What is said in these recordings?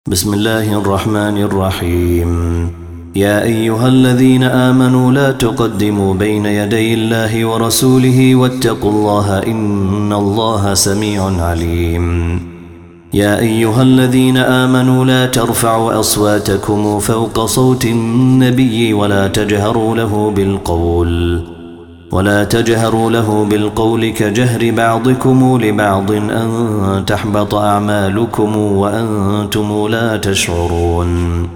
بسم الله الرحمن الرحيم. يا أيها الذين آمنوا لا تقدموا بين يدي الله ورسوله واتقوا الله إن الله سميع عليم. يا أيها الذين آمنوا لا ترفعوا أصواتكم فوق صوت النبي ولا تجهروا له بالقول كجهر بعضكم لبعض أن تحبط أعمالكم وأنتم لا تشعرون.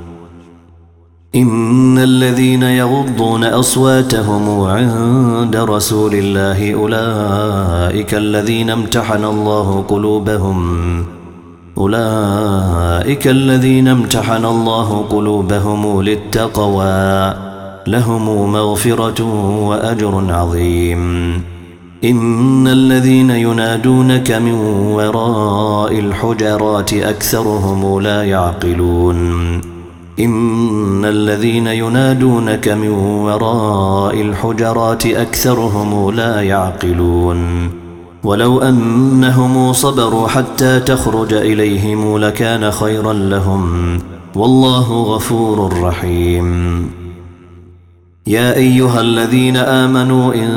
إن الذين يغضون أصواتهم عند رسول الله أولئك الذين امتحن الله قلوبهم للتقوى لهم مغفرة وأجر عظيم. إن الذين ينادونك من وراء الحجرات أكثرهم لا يعقلون. ولو أنهم صبروا حتى تخرج إليهم لكان خيرا لهم والله غفور رحيم. يا أيها الذين آمنوا إن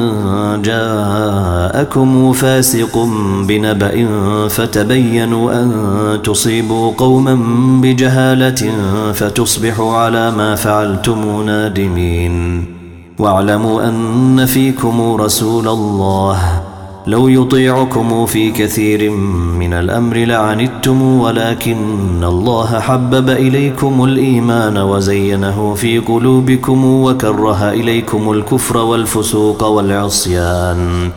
جاءكم فاسق بنبأ فتبينوا أن تصيبوا قوما بجهالة فتصبحوا على ما فعلتم نادمين. واعلموا أن فيكم رسول الله لو يطيعكم في كثير من الأمر لعنتم ولكن الله حبب إليكم الإيمان وزينه في قلوبكم وكره إليكم الكفر والفسوق والعصيان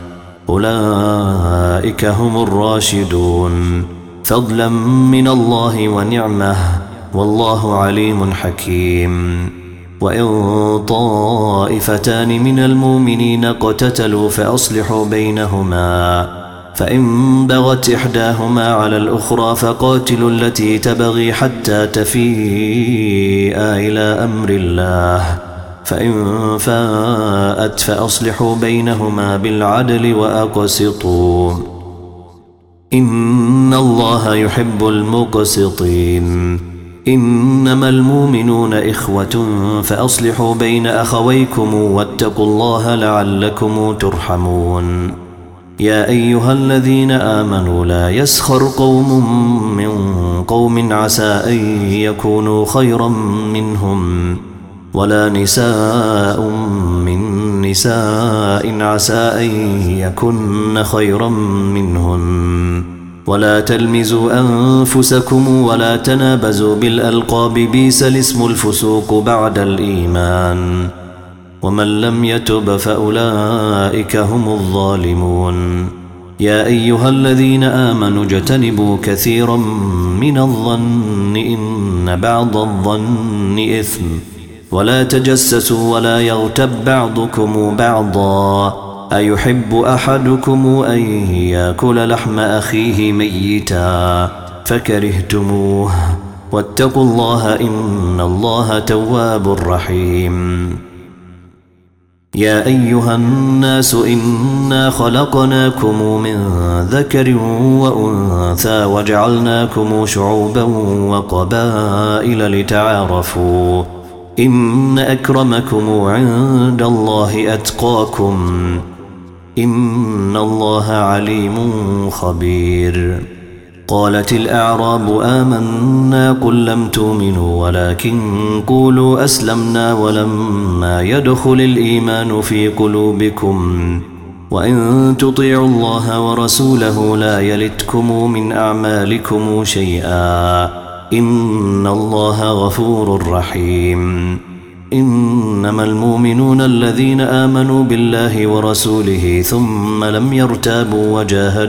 أولئك هم الراشدون فضلا من الله ونعمه والله عليم حكيم. وإن طائفتان من المؤمنين اقتتلوا فأصلحوا بينهما فإن بغت إحداهما على الأخرى فقاتلوا التي تبغي حتى تفيء إلى أمر الله فإن فاءت فأصلحوا بينهما بالعدل وأقسطوا إن الله يحب المقسطين. إنما المؤمنون إخوة فأصلحوا بين أخويكم واتقوا الله لعلكم ترحمون. يا أيها الذين آمنوا لا يسخر قوم من قوم عسى أن يكونوا خيرا منهم ولا نساء من نساء عسى أن يكن خيرا منهن ولا تلمزوا أنفسكم ولا تنابزوا بالألقاب بئس الاسم الفسوق بعد الإيمان ومن لم يتب فأولئك هم الظالمون. يا أيها الذين آمنوا اجتنبوا كثيرا من الظن إن بعض الظن إثم ولا تجسسوا ولا يغتب بعضكم بعضا أيحب أحدكم أن يأكل لحم أخيه ميتا فكرهتموه واتقوا الله إن الله تواب رحيم. يا أيها الناس إنا خلقناكم من ذكر وأنثى وجعلناكم شعوبا وقبائل لتعارفوا إن أكرمكم عند الله أتقاكم إن الله عليم خبير. قالت الأعراب آمنا قل لم تؤمنوا ولكن قولوا أسلمنا ولما يدخل الإيمان في قلوبكم وإن تطيعوا الله ورسوله لا يلتكم من أعمالكم شيئا إن الله غفور رحيم. إنما المؤمنون الذين آمنوا بالله ورسوله ثم لم يرتابوا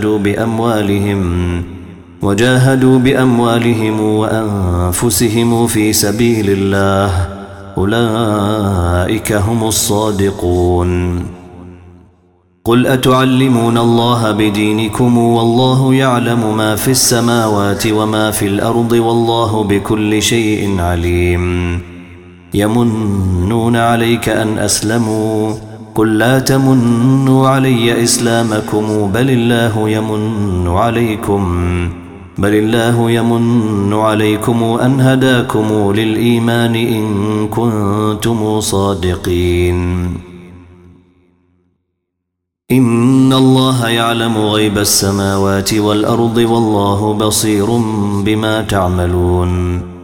وجاهدوا بأموالهم وأنفسهم في سبيل الله أولئك هم الصادقون. قل أتعلمون الله بدينكم والله يعلم ما في السماوات وما في الأرض والله بكل شيء عليم. يمنون عليك أن أسلموا قل لا تمنوا علي إسلامكم بل الله يمن عليكم بل الله يمن عليكم أن هداكم للإيمان إن كنتم صادقين إن الله يعلم غيب السماوات والأرض والله بصير بما تعملون